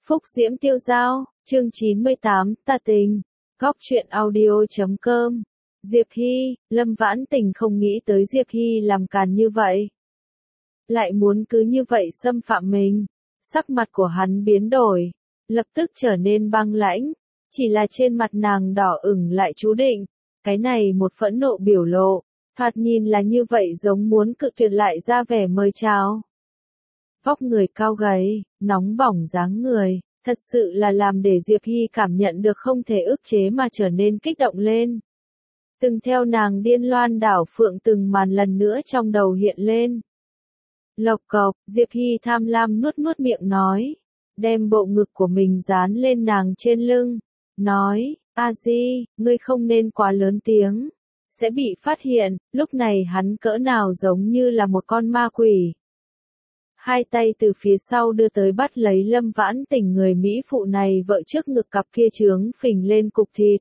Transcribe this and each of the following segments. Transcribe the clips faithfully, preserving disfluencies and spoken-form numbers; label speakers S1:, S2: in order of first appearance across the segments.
S1: Phúc Diễm Tiêu Dao, chương chín mươi tám, Ta Tình, Góc truyện audio chấm com. Diệp Hy, Lâm Vãn Tình không nghĩ tới Diệp Hy làm càn như vậy. Lại muốn cứ như vậy xâm phạm mình. Sắc mặt của hắn biến đổi, lập tức trở nên băng lãnh, chỉ là trên mặt nàng đỏ ửng lại chú định. Cái này một phẫn nộ biểu lộ, thoạt nhìn là như vậy giống muốn cự tuyệt lại ra vẻ mời chào. Vóc người cao gầy, nóng bỏng dáng người, thật sự là làm để Diệp Hy cảm nhận được không thể ức chế mà trở nên kích động lên. Từng theo nàng điên loan đảo phượng từng màn lần nữa trong đầu hiện lên. Lộc cộc, Diệp Hy tham lam nuốt nuốt miệng nói, đem bộ ngực của mình dán lên nàng trên lưng, nói, A Di, ngươi không nên quá lớn tiếng, sẽ bị phát hiện. Lúc này hắn cỡ nào giống như là một con ma quỷ. Hai tay từ phía sau đưa tới bắt lấy Lâm Vãn Tình, người Mỹ phụ này vợ trước ngực cặp kia trướng phình lên cục thịt.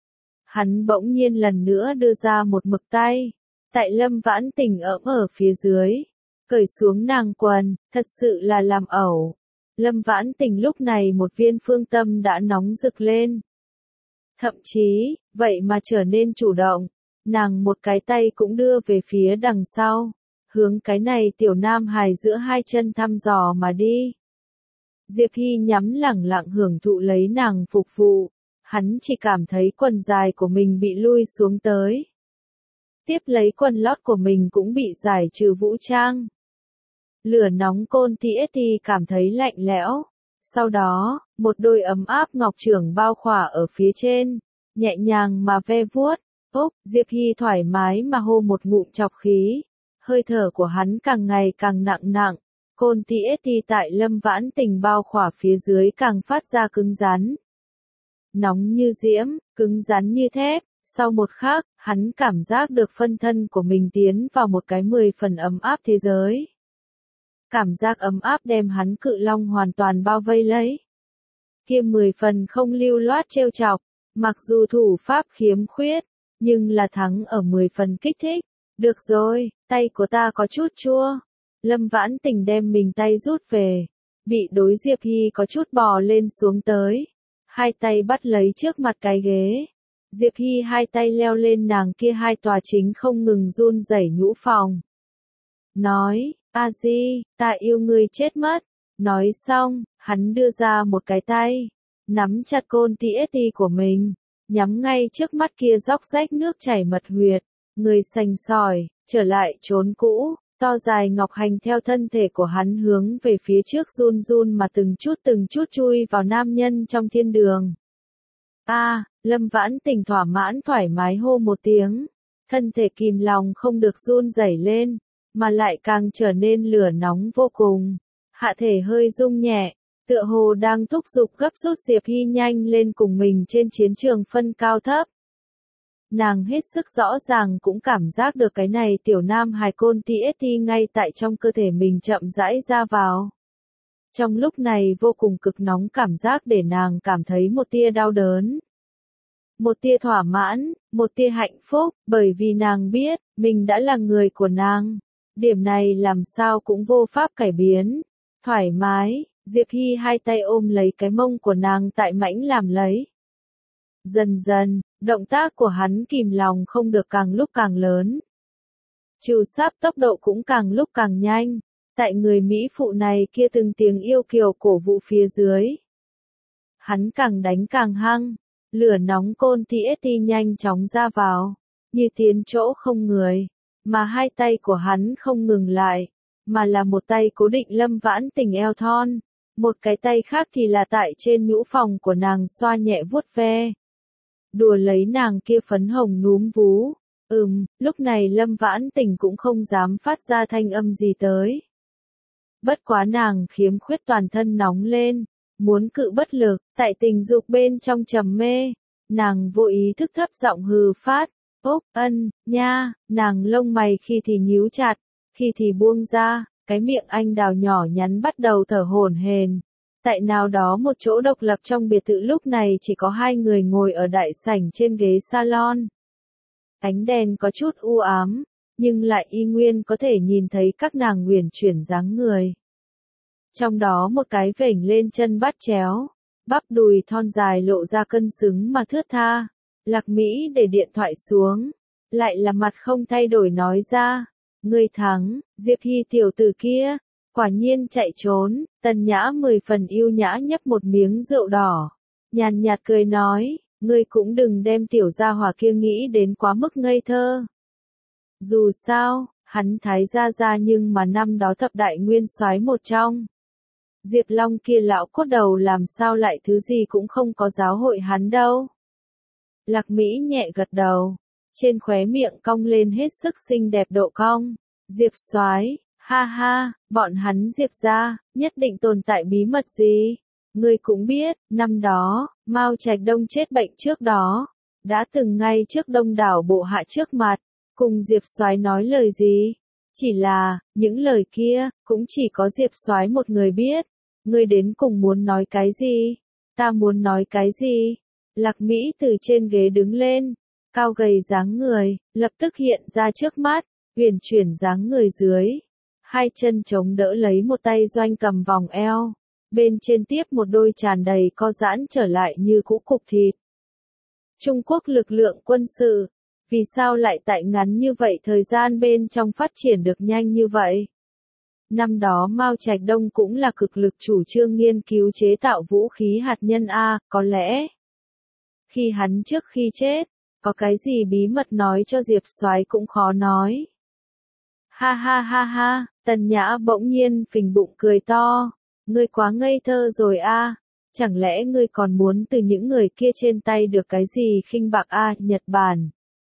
S1: Hắn bỗng nhiên lần nữa đưa ra một mực tay, tại Lâm Vãn Tình ỡm ở phía dưới, cởi xuống nàng quần, thật sự là làm ẩu. Lâm Vãn Tình lúc này một viên phương tâm đã nóng rực lên. Thậm chí, vậy mà trở nên chủ động, nàng một cái tay cũng đưa về phía đằng sau, hướng cái này tiểu nam hài giữa hai chân thăm dò mà đi. Diệp Hy nhắm lẳng lặng hưởng thụ lấy nàng phục vụ, hắn chỉ cảm thấy quần dài của mình bị lui xuống tới. Tiếp lấy quần lót của mình cũng bị giải trừ vũ trang. Lửa nóng côn tỉ thì cảm thấy lạnh lẽo. Sau đó, một đôi ấm áp ngọc trưởng bao khỏa ở phía trên, nhẹ nhàng mà ve vuốt. Ốc, Diệp Hy thoải mái mà hô một ngụm chọc khí. Hơi thở của hắn càng ngày càng nặng nặng. Côn tỉ thì tại Lâm Vãn Tình bao khỏa phía dưới càng phát ra cứng rắn. Nóng như diễm, cứng rắn như thép. Sau một khắc, hắn cảm giác được phân thân của mình tiến vào một cái mười phần ấm áp thế giới. Cảm giác ấm áp đem hắn cự long hoàn toàn bao vây lấy. Kia mười phần không lưu loát trêu chọc, mặc dù thủ pháp khiếm khuyết, nhưng là thắng ở mười phần kích thích. Được rồi, tay của ta có chút chua. Lâm Vãn Tình đem mình tay rút về, bị đối Diệp Hy có chút bò lên xuống tới. Hai tay bắt lấy trước mặt cái ghế. Diệp Hy hai tay leo lên nàng kia hai tòa chính không ngừng run rẩy nhũ phòng. Nói, A Di, ta yêu ngươi chết mất. Nói xong, hắn đưa ra một cái tay, nắm chặt côn tỉ tì của mình, nhắm ngay trước mắt kia róc rách nước chảy mật huyệt, người sành sỏi, trở lại chốn cũ, to dài ngọc hành theo thân thể của hắn hướng về phía trước run run mà từng chút từng chút chui vào nam nhân trong thiên đường. A, à, Lâm Vãn Tình thỏa mãn thoải mái hô một tiếng, thân thể kìm lòng không được run rẩy lên, mà lại càng trở nên lửa nóng vô cùng. Hạ thể hơi rung nhẹ, tựa hồ đang thúc giục gấp rút Diệp Hy nhanh lên cùng mình trên chiến trường phân cao thấp. Nàng hết sức rõ ràng cũng cảm giác được cái này tiểu nam hài côn tỉ tì ngay tại trong cơ thể mình chậm rãi ra vào. Trong lúc này vô cùng cực nóng cảm giác để nàng cảm thấy một tia đau đớn. Một tia thỏa mãn, một tia hạnh phúc, bởi vì nàng biết, mình đã là người của nàng. Điểm này làm sao cũng vô pháp cải biến. Thoải mái, Diệp Hy hai tay ôm lấy cái mông của nàng tại mãnh làm lấy. Dần dần, động tác của hắn kìm lòng không được càng lúc càng lớn. Trừ sáp tốc độ cũng càng lúc càng nhanh. Tại người Mỹ phụ này kia từng tiếng yêu kiều cổ vũ phía dưới. Hắn càng đánh càng hăng. Lửa nóng côn tỉ tì nhanh chóng ra vào. Như tiến chỗ không người. Mà hai tay của hắn không ngừng lại, mà là một tay cố định Lâm Vãn Tình eo thon, một cái tay khác thì là tại trên nhũ phòng của nàng xoa nhẹ vuốt ve. Đùa lấy nàng kia phấn hồng núm vú. Ừm, lúc này Lâm Vãn Tình cũng không dám phát ra thanh âm gì tới. Bất quá nàng khiếm khuyết toàn thân nóng lên, muốn cự bất lực, tại tình dục bên trong trầm mê, nàng vô ý thức thấp giọng hừ phát. Ốc, ân, nha, nàng lông mày khi thì nhíu chặt, khi thì buông ra, cái miệng anh đào nhỏ nhắn bắt đầu thở hổn hển. Tại nào đó một chỗ độc lập trong biệt thự lúc này chỉ có hai người ngồi ở đại sảnh trên ghế salon. Ánh đèn có chút u ám, nhưng lại y nguyên có thể nhìn thấy các nàng uyển chuyển dáng người. Trong đó một cái vểnh lên chân vắt chéo, bắp đùi thon dài lộ ra cân xứng mà thướt tha. Lạc Mỹ để điện thoại xuống, lại là mặt không thay đổi nói ra, ngươi thắng, Diệp Hy tiểu tử kia, quả nhiên chạy trốn. Tần Nhã mười phần yêu nhã nhấp một miếng rượu đỏ, nhàn nhạt cười nói, ngươi cũng đừng đem tiểu gia hỏa kia nghĩ đến quá mức ngây thơ. Dù sao, hắn thái gia gia nhưng mà năm đó thập đại nguyên soái một trong. Diệp Long kia lão cốt đầu làm sao lại thứ gì cũng không có giáo hội hắn đâu. Lạc Mỹ nhẹ gật đầu, trên khóe miệng cong lên hết sức xinh đẹp độ cong. Diệp soái, ha ha, bọn hắn Diệp gia, nhất định tồn tại bí mật gì? Ngươi cũng biết, năm đó, Mao Trạch Đông chết bệnh trước đó, đã từng ngay trước đông đảo bộ hạ trước mặt, cùng Diệp soái nói lời gì? Chỉ là, những lời kia, cũng chỉ có Diệp soái một người biết. Ngươi đến cùng muốn nói cái gì? Ta muốn nói cái gì? Lạc Mỹ từ trên ghế đứng lên, cao gầy dáng người, lập tức hiện ra trước mắt, huyền chuyển dáng người dưới. Hai chân chống đỡ lấy một tay doanh cầm vòng eo, bên trên tiếp một đôi tràn đầy co giãn trở lại như cũ cục thịt. Trung Quốc lực lượng quân sự, vì sao lại tại ngắn như vậy thời gian bên trong phát triển được nhanh như vậy? Năm đó Mao Trạch Đông cũng là cực lực chủ trương nghiên cứu chế tạo vũ khí hạt nhân A, có lẽ. Khi hắn trước khi chết, có cái gì bí mật nói cho Diệp soái cũng khó nói. Ha ha ha ha, Tần Nhã bỗng nhiên phình bụng cười to. Ngươi quá ngây thơ rồi a, chẳng lẽ ngươi còn muốn từ những người kia trên tay được cái gì khinh bạc a, Nhật Bản.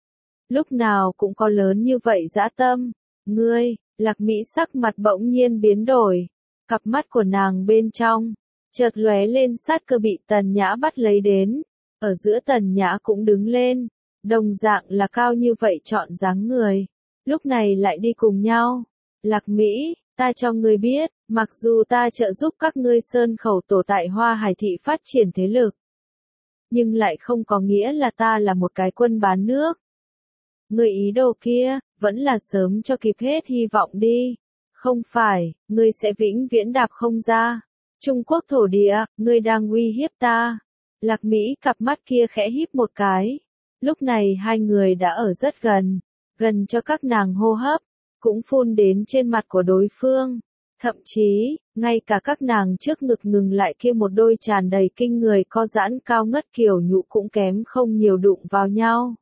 S1: Lúc nào cũng có lớn như vậy dã tâm. Ngươi, Lạc Mỹ sắc mặt bỗng nhiên biến đổi. Cặp mắt của nàng bên trong, chợt lóe lên sát cơ bị Tần Nhã bắt lấy đến. Ở giữa Tần Nhã cũng đứng lên, đồng dạng là cao như vậy chọn dáng người. Lúc này lại đi cùng nhau. Lạc Mỹ, ta cho ngươi biết, mặc dù ta trợ giúp các ngươi sơn khẩu tổ tại Hoa Hải thị phát triển thế lực, nhưng lại không có nghĩa là ta là một cái quân bán nước. Ngươi ý đồ kia, vẫn là sớm cho kịp hết hy vọng đi. Không phải, ngươi sẽ vĩnh viễn đạp không ra. Trung Quốc thổ địa, ngươi đang uy hiếp ta. Lạc Mỹ cặp mắt kia khẽ híp một cái. Lúc này hai người đã ở rất gần, gần cho các nàng hô hấp, cũng phun đến trên mặt của đối phương. Thậm chí, ngay cả các nàng trước ngực ngừng lại kia một đôi tràn đầy kinh người co giãn cao ngất kiểu nhũ cũng kém không nhiều đụng vào nhau.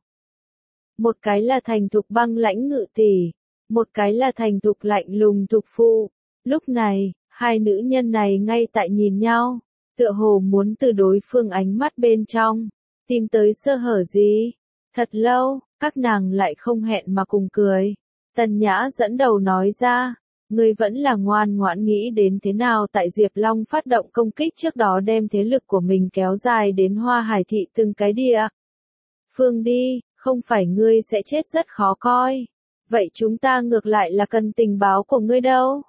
S1: Một cái là thành thục băng lãnh ngự tỷ, một cái là thành thục lạnh lùng thục phụ. Lúc này, hai nữ nhân này ngay tại nhìn nhau, tựa hồ muốn từ đối phương ánh mắt bên trong, tìm tới sơ hở gì. Thật lâu, các nàng lại không hẹn mà cùng cười. Tần Nhã dẫn đầu nói ra, ngươi vẫn là ngoan ngoãn nghĩ đến thế nào tại Diệp Long phát động công kích trước đó đem thế lực của mình kéo dài đến Hoa Hải thị từng cái địa phương đi, không phải ngươi sẽ chết rất khó coi. Vậy chúng ta ngược lại là cần tình báo của ngươi đâu.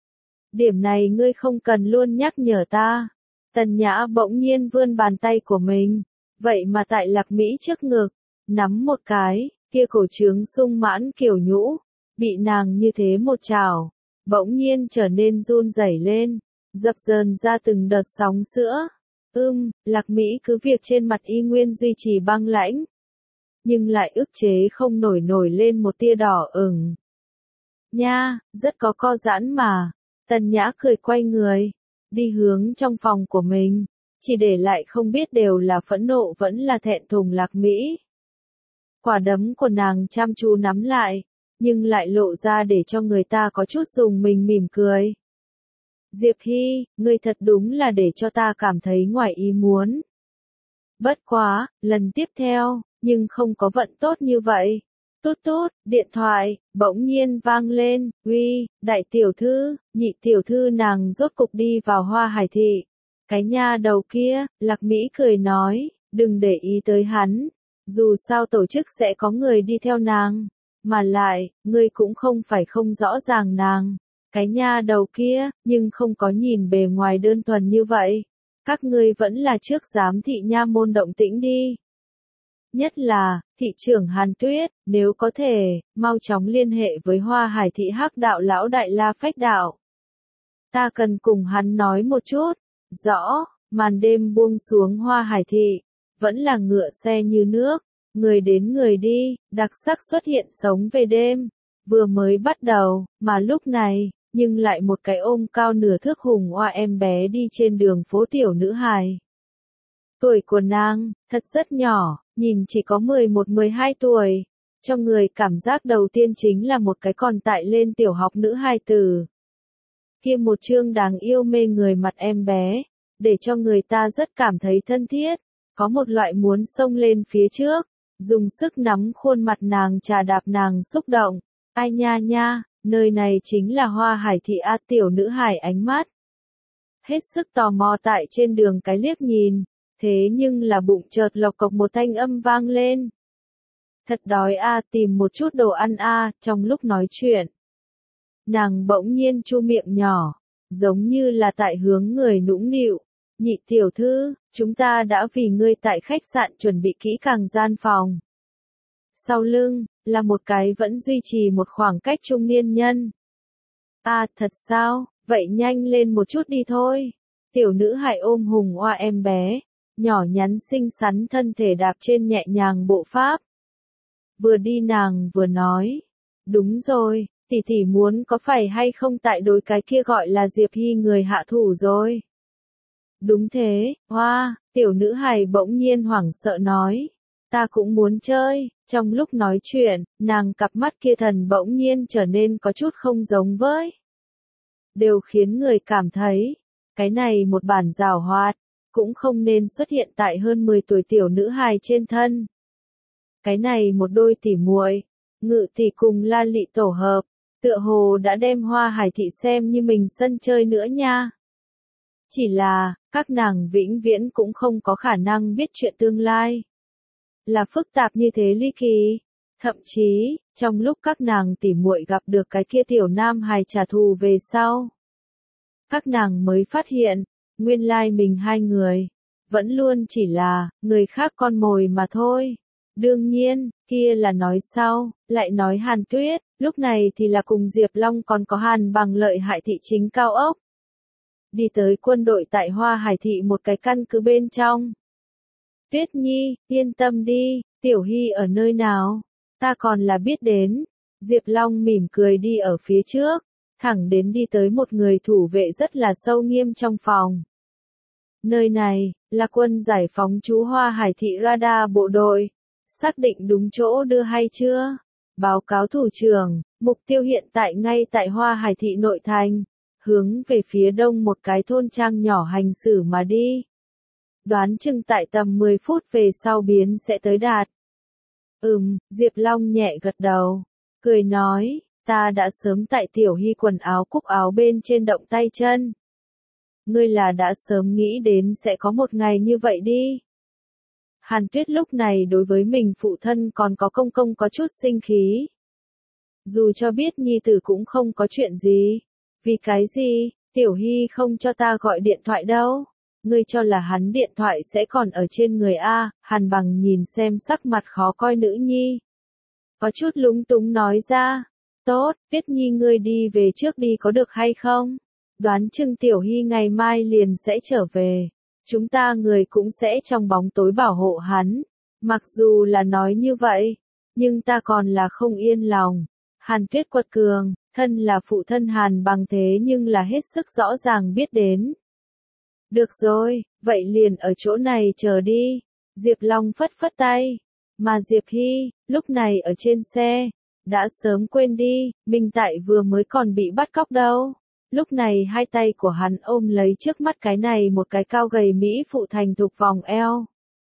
S1: Điểm này ngươi không cần luôn nhắc nhở ta. Tần Nhã bỗng nhiên vươn bàn tay của mình, vậy mà tại Lạc Mỹ trước ngực, nắm một cái, kia cổ trướng sung mãn kiểu nhũ, bị nàng như thế một chảo, bỗng nhiên trở nên run rẩy lên, dập dờn ra từng đợt sóng sữa. Ưm, Lạc Mỹ cứ việc trên mặt y nguyên duy trì băng lãnh, nhưng lại ức chế không nổi nổi lên một tia đỏ ửng. Nha, rất có co giãn mà. Tần Nhã cười quay người, đi hướng trong phòng của mình, chỉ để lại không biết đều là phẫn nộ vẫn là thẹn thùng Lạc Mỹ. Quả đấm của nàng chăm chú nắm lại, nhưng lại lộ ra để cho người ta có chút dùng mình mỉm cười. Diệp Hy, ngươi thật đúng là để cho ta cảm thấy ngoài ý muốn. Bất quá, lần tiếp theo, nhưng không có vận tốt như vậy. Tút tút, điện thoại, bỗng nhiên vang lên, uy, đại tiểu thư, nhị tiểu thư nàng rốt cục đi vào Hoa Hải thị. Cái nha đầu kia, Lạc Mỹ cười nói, đừng để ý tới hắn, dù sao tổ chức sẽ có người đi theo nàng, mà lại, ngươi cũng không phải không rõ ràng nàng. Cái nha đầu kia, nhưng không có nhìn bề ngoài đơn thuần như vậy. Các ngươi vẫn là trước giám thị nha môn động tĩnh đi. Nhất là, thị trưởng Hàn Tuyết, nếu có thể, mau chóng liên hệ với Hoa Hải thị Hắc đạo lão đại La Phách đạo. Ta cần cùng hắn nói một chút. Rõ, màn đêm buông xuống Hoa Hải thị, vẫn là ngựa xe như nước, người đến người đi, đặc sắc xuất hiện sống về đêm, vừa mới bắt đầu, mà lúc này, nhưng lại một cái ôm cao nửa thước hùng oa em bé đi trên đường phố tiểu nữ hài. Tuổi của nàng, thật rất nhỏ, nhìn chỉ có mười một mười hai tuổi, cho người cảm giác đầu tiên chính là một cái còn tại lên tiểu học nữ hài tử. Kia một trương đáng yêu mê người mặt em bé, để cho người ta rất cảm thấy thân thiết, có một loại muốn xông lên phía trước, dùng sức nắm khuôn mặt nàng chà đạp nàng xúc động. Ai nha nha, nơi này chính là Hoa Hải thị a. Tiểu nữ hài ánh mắt hết sức tò mò tại trên đường cái liếc nhìn, thế nhưng là bụng chợt lộc cộc một thanh âm vang lên. Thật đói a, tìm một chút đồ ăn a. Trong lúc nói chuyện, nàng bỗng nhiên chu miệng nhỏ, giống như là tại hướng người nũng nịu. Nhị tiểu thư, chúng ta đã vì ngươi tại khách sạn chuẩn bị kỹ càng gian phòng. Sau lưng, là một cái vẫn duy trì một khoảng cách trung niên nhân. À, thật sao, vậy nhanh lên một chút đi thôi. Tiểu nữ hài ôm hùng oa em bé, nhỏ nhắn xinh xắn thân thể đạp trên nhẹ nhàng bộ pháp. Vừa đi nàng vừa nói, đúng rồi, tỷ tỷ muốn có phải hay không tại đối cái kia gọi là Diệp Hy người hạ thủ rồi. Đúng thế, hoa, tiểu nữ hài bỗng nhiên hoảng sợ nói, ta cũng muốn chơi. Trong lúc nói chuyện, nàng cặp mắt kia thần bỗng nhiên trở nên có chút không giống với. Đều khiến người cảm thấy, cái này một bản giảo hoạt, cũng không nên xuất hiện tại hơn mười tuổi tiểu nữ hài trên thân. Cái này một đôi tỉ muội, Ngự tỷ cùng La Lị tổ hợp, tựa hồ đã đem Hoa Hải thị xem như mình sân chơi nữa nha. Chỉ là, các nàng vĩnh viễn cũng không có khả năng biết chuyện tương lai. Là phức tạp như thế ly kỳ. Thậm chí, trong lúc các nàng tỉ muội gặp được cái kia tiểu nam hài trả thù về sau, các nàng mới phát hiện, nguyên lai mình hai người, vẫn luôn chỉ là, người khác con mồi mà thôi. Đương nhiên, kia là nói sau, lại nói Hàn Tuyết, lúc này thì là cùng Diệp Long còn có Hàn Bằng lợi hại thị chính cao ốc. Đi tới quân đội tại Hoa Hải thị một cái căn cứ bên trong. Tuyết Nhi, yên tâm đi, Tiểu Hy ở nơi nào? Ta còn là biết đến. Diệp Long mỉm cười đi ở phía trước, thẳng đến đi tới một người thủ vệ rất là sâu nghiêm trong phòng. Nơi này, là quân giải phóng trú Hoa Hải thị radar bộ đội. Xác định đúng chỗ đưa hay chưa? Báo cáo thủ trưởng, mục tiêu hiện tại ngay tại Hoa Hải thị nội thành, hướng về phía đông một cái thôn trang nhỏ hành xử mà đi. Đoán chừng tại tầm mười phút về sau biến sẽ tới đạt. Ừm, Diệp Long nhẹ gật đầu, cười nói, ta đã sớm tại Tiểu Hy quần áo cúc áo bên trên động tay chân. Ngươi là đã sớm nghĩ đến sẽ có một ngày như vậy đi. Hàn Tuyết lúc này đối với mình phụ thân còn có công công có chút sinh khí. Dù cho biết nhi tử cũng không có chuyện gì. Vì cái gì, Tiểu Hy không cho ta gọi điện thoại đâu. Ngươi cho là hắn điện thoại sẽ còn ở trên người A. Hàn Bằng nhìn xem sắc mặt khó coi nữ nhi, có chút lúng túng nói ra. Tốt, Tuyết Nhi ngươi đi về trước đi có được hay không? Đoán chừng Tiểu Hy ngày mai liền sẽ trở về. Chúng ta người cũng sẽ trong bóng tối bảo hộ hắn. Mặc dù là nói như vậy, nhưng ta còn là không yên lòng. Hàn Tuyết quật cường, thân là phụ thân Hàn Bằng thế nhưng là hết sức rõ ràng biết đến. Được rồi, vậy liền ở chỗ này chờ đi. Diệp Long phất phất tay. Mà Diệp Hy, lúc này ở trên xe, đã sớm quên đi, mình tại vừa mới còn bị bắt cóc đâu. Lúc này hai tay của hắn ôm lấy trước mắt cái này một cái cao gầy Mỹ phụ thành thục vòng eo.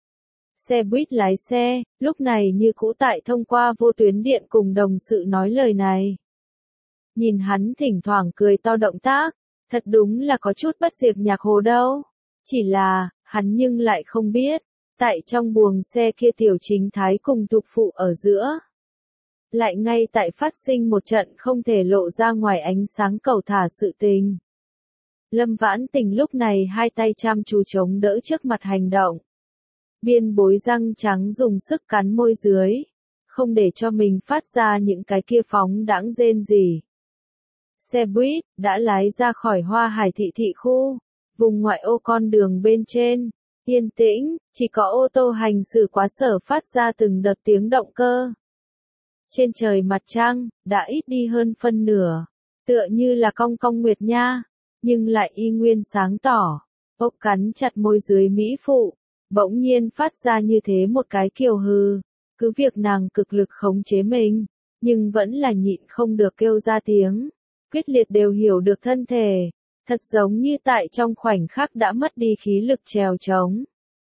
S1: Xe buýt lái xe, lúc này như cũ tại thông qua vô tuyến điện cùng đồng sự nói lời này. Nhìn hắn thỉnh thoảng cười to động tác, thật đúng là có chút bất diệt nhạc hồ đâu. Chỉ là, hắn nhưng lại không biết, tại trong buồng xe kia tiểu chính thái cùng thục phụ ở giữa. Lại ngay tại phát sinh một trận không thể lộ ra ngoài ánh sáng cầu thả sự tình. Lâm Vãn Tình lúc này hai tay chăm chú chống đỡ trước mặt hành động. Biên bối răng trắng dùng sức cắn môi dưới, không để cho mình phát ra những cái kia phóng đãng rên gì. xe buýt đã lái ra khỏi Hoa Hải thị thị khu, vùng ngoại ô con đường bên trên. Yên tĩnh, chỉ có ô tô hành xử quá sở phát ra từng đợt tiếng động cơ. Trên trời mặt trăng, đã ít đi hơn phân nửa, tựa như là cong cong nguyệt nha, nhưng lại y nguyên sáng tỏ. Ốc cắn chặt môi dưới mỹ phụ, bỗng nhiên phát ra như thế một cái kiều hừ, cứ việc nàng cực lực khống chế mình, nhưng vẫn là nhịn không được kêu ra tiếng, quyết liệt đều hiểu được thân thể, thật giống như tại trong khoảnh khắc đã mất đi khí lực trèo trống.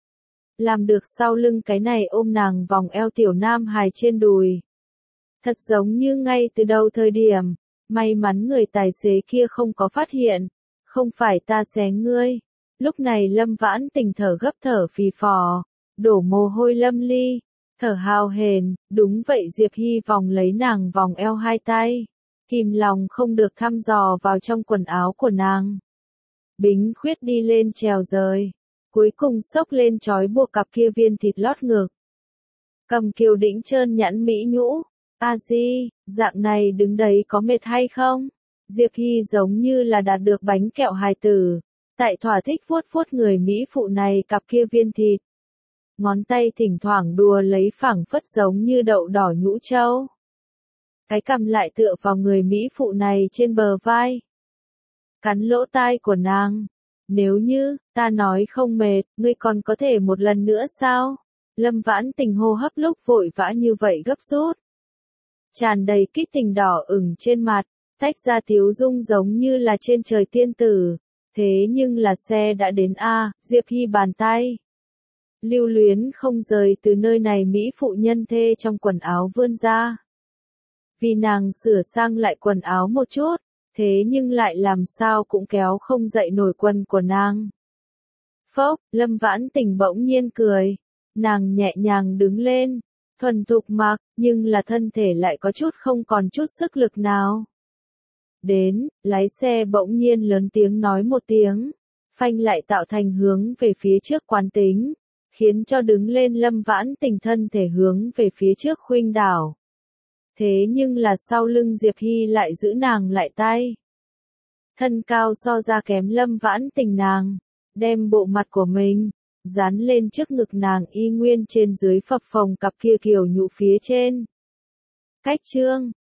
S1: Làm được sau lưng cái này ôm nàng vòng eo tiểu nam hài trên đùi. Thật giống như ngay từ đầu thời điểm, may mắn người tài xế kia không có phát hiện, không phải ta xé ngươi. Lúc này Lâm Vãn Tình thở gấp thở phì phò, đổ mồ hôi lâm ly, thở hào hển, đúng vậy Diệp Hy vòng lấy nàng vòng eo hai tay, kìm lòng không được thăm dò vào trong quần áo của nàng. Bính khuyết đi lên trèo rời, cuối cùng xốc lên trói buộc cặp kia viên thịt lót ngực. Cầm kiều đĩnh trơn nhẵn mỹ nhũ, a di, dạng này đứng đấy có mệt hay không? Diệp Hy giống như là đạt được bánh kẹo hài tử, tại thỏa thích vuốt vuốt người mỹ phụ này cặp kia viên thịt. Ngón tay thỉnh thoảng đùa lấy phảng phất giống như đậu đỏ nhũ trâu. Cái cằm lại tựa vào người mỹ phụ này trên bờ vai. Cắn lỗ tai của nàng. Nếu như, ta nói không mệt, ngươi còn có thể một lần nữa sao? Lâm Vãn Tình hô hấp lúc vội vã như vậy gấp rút. Tràn đầy kích tình đỏ ửng trên mặt, tách ra tiếu dung giống như là trên trời tiên tử. Thế nhưng là xe đã đến a, Diệp Hy bàn tay. Lưu luyến không rời từ nơi này mỹ phụ nhân thê trong quần áo vươn ra. Vì nàng sửa sang lại quần áo một chút, thế nhưng lại làm sao cũng kéo không dậy nổi quần của nàng. Phốc, Lâm Vãn Tình bỗng nhiên cười. Nàng nhẹ nhàng đứng lên, thuần thục mặc, nhưng là thân thể lại có chút không còn chút sức lực nào. Đến, lái xe bỗng nhiên lớn tiếng nói một tiếng, phanh lại tạo thành hướng về phía trước quán tính, khiến cho đứng lên Lâm Vãn Tình thân thể hướng về phía trước khuynh đảo. Thế nhưng là sau lưng Diệp Hy lại giữ nàng lại tay. Thân cao so ra kém Lâm Vãn Tình nàng, đem bộ mặt của mình, dán lên trước ngực nàng y nguyên trên dưới phập phồng cặp kia kiều nhũ phía trên. Cách chương